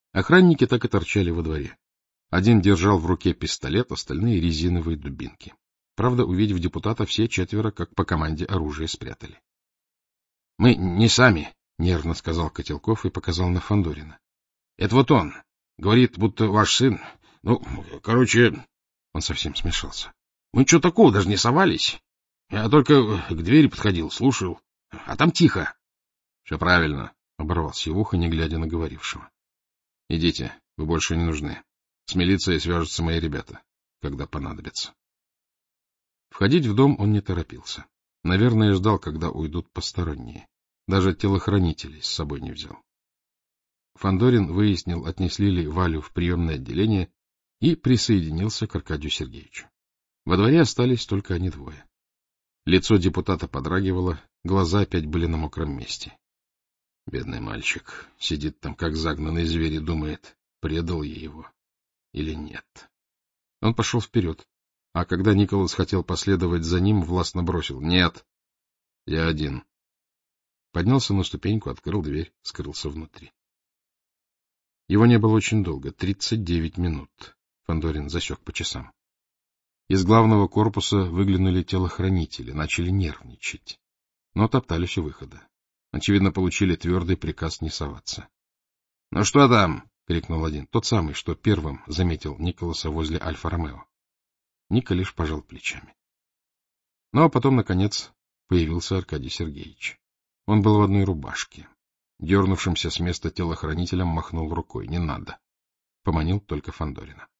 Охранники так и торчали во дворе. Один держал в руке пистолет, остальные — резиновые дубинки. Правда, увидев депутата, все четверо, как по команде, оружие спрятали. — Мы не сами, — нервно сказал Котелков и показал на Фандорина. — Это вот он. Говорит, будто ваш сын. Ну, короче... Он совсем смешался. — Мы ничего такого даже не совались. Я только к двери подходил, слушал. А там тихо. — Все правильно, — оборвал Сивуха, не глядя на говорившего. — Идите, вы больше не нужны. С милицией свяжутся мои ребята, когда понадобится. Входить в дом он не торопился. Наверное, ждал, когда уйдут посторонние. Даже телохранителей с собой не взял. Фандорин выяснил, отнесли ли Валю в приемное отделение, и присоединился к Аркадию Сергеевичу. Во дворе остались только они двое. Лицо депутата подрагивало, глаза опять были на мокром месте. Бедный мальчик сидит там, как загнанный зверь, и думает, предал я его или нет. Он пошел вперед, а когда Николас хотел последовать за ним, властно бросил: — Нет, я один. Поднялся на ступеньку, открыл дверь, скрылся внутри. Его не было очень долго — 39 минут. Фандорин засек по часам. Из главного корпуса выглянули телохранители, начали нервничать, но топтались у выхода. Очевидно, получили твердый приказ не соваться. — Ну что там? — крикнул один, тот самый, что первым заметил Николаса возле Альфа-Ромео. Ника лишь пожал плечами. Ну, а потом, наконец, появился Аркадий Сергеевич. Он был в одной рубашке. Дернувшимся с места телохранителем махнул рукой: — Не надо. Поманил только Фандорина.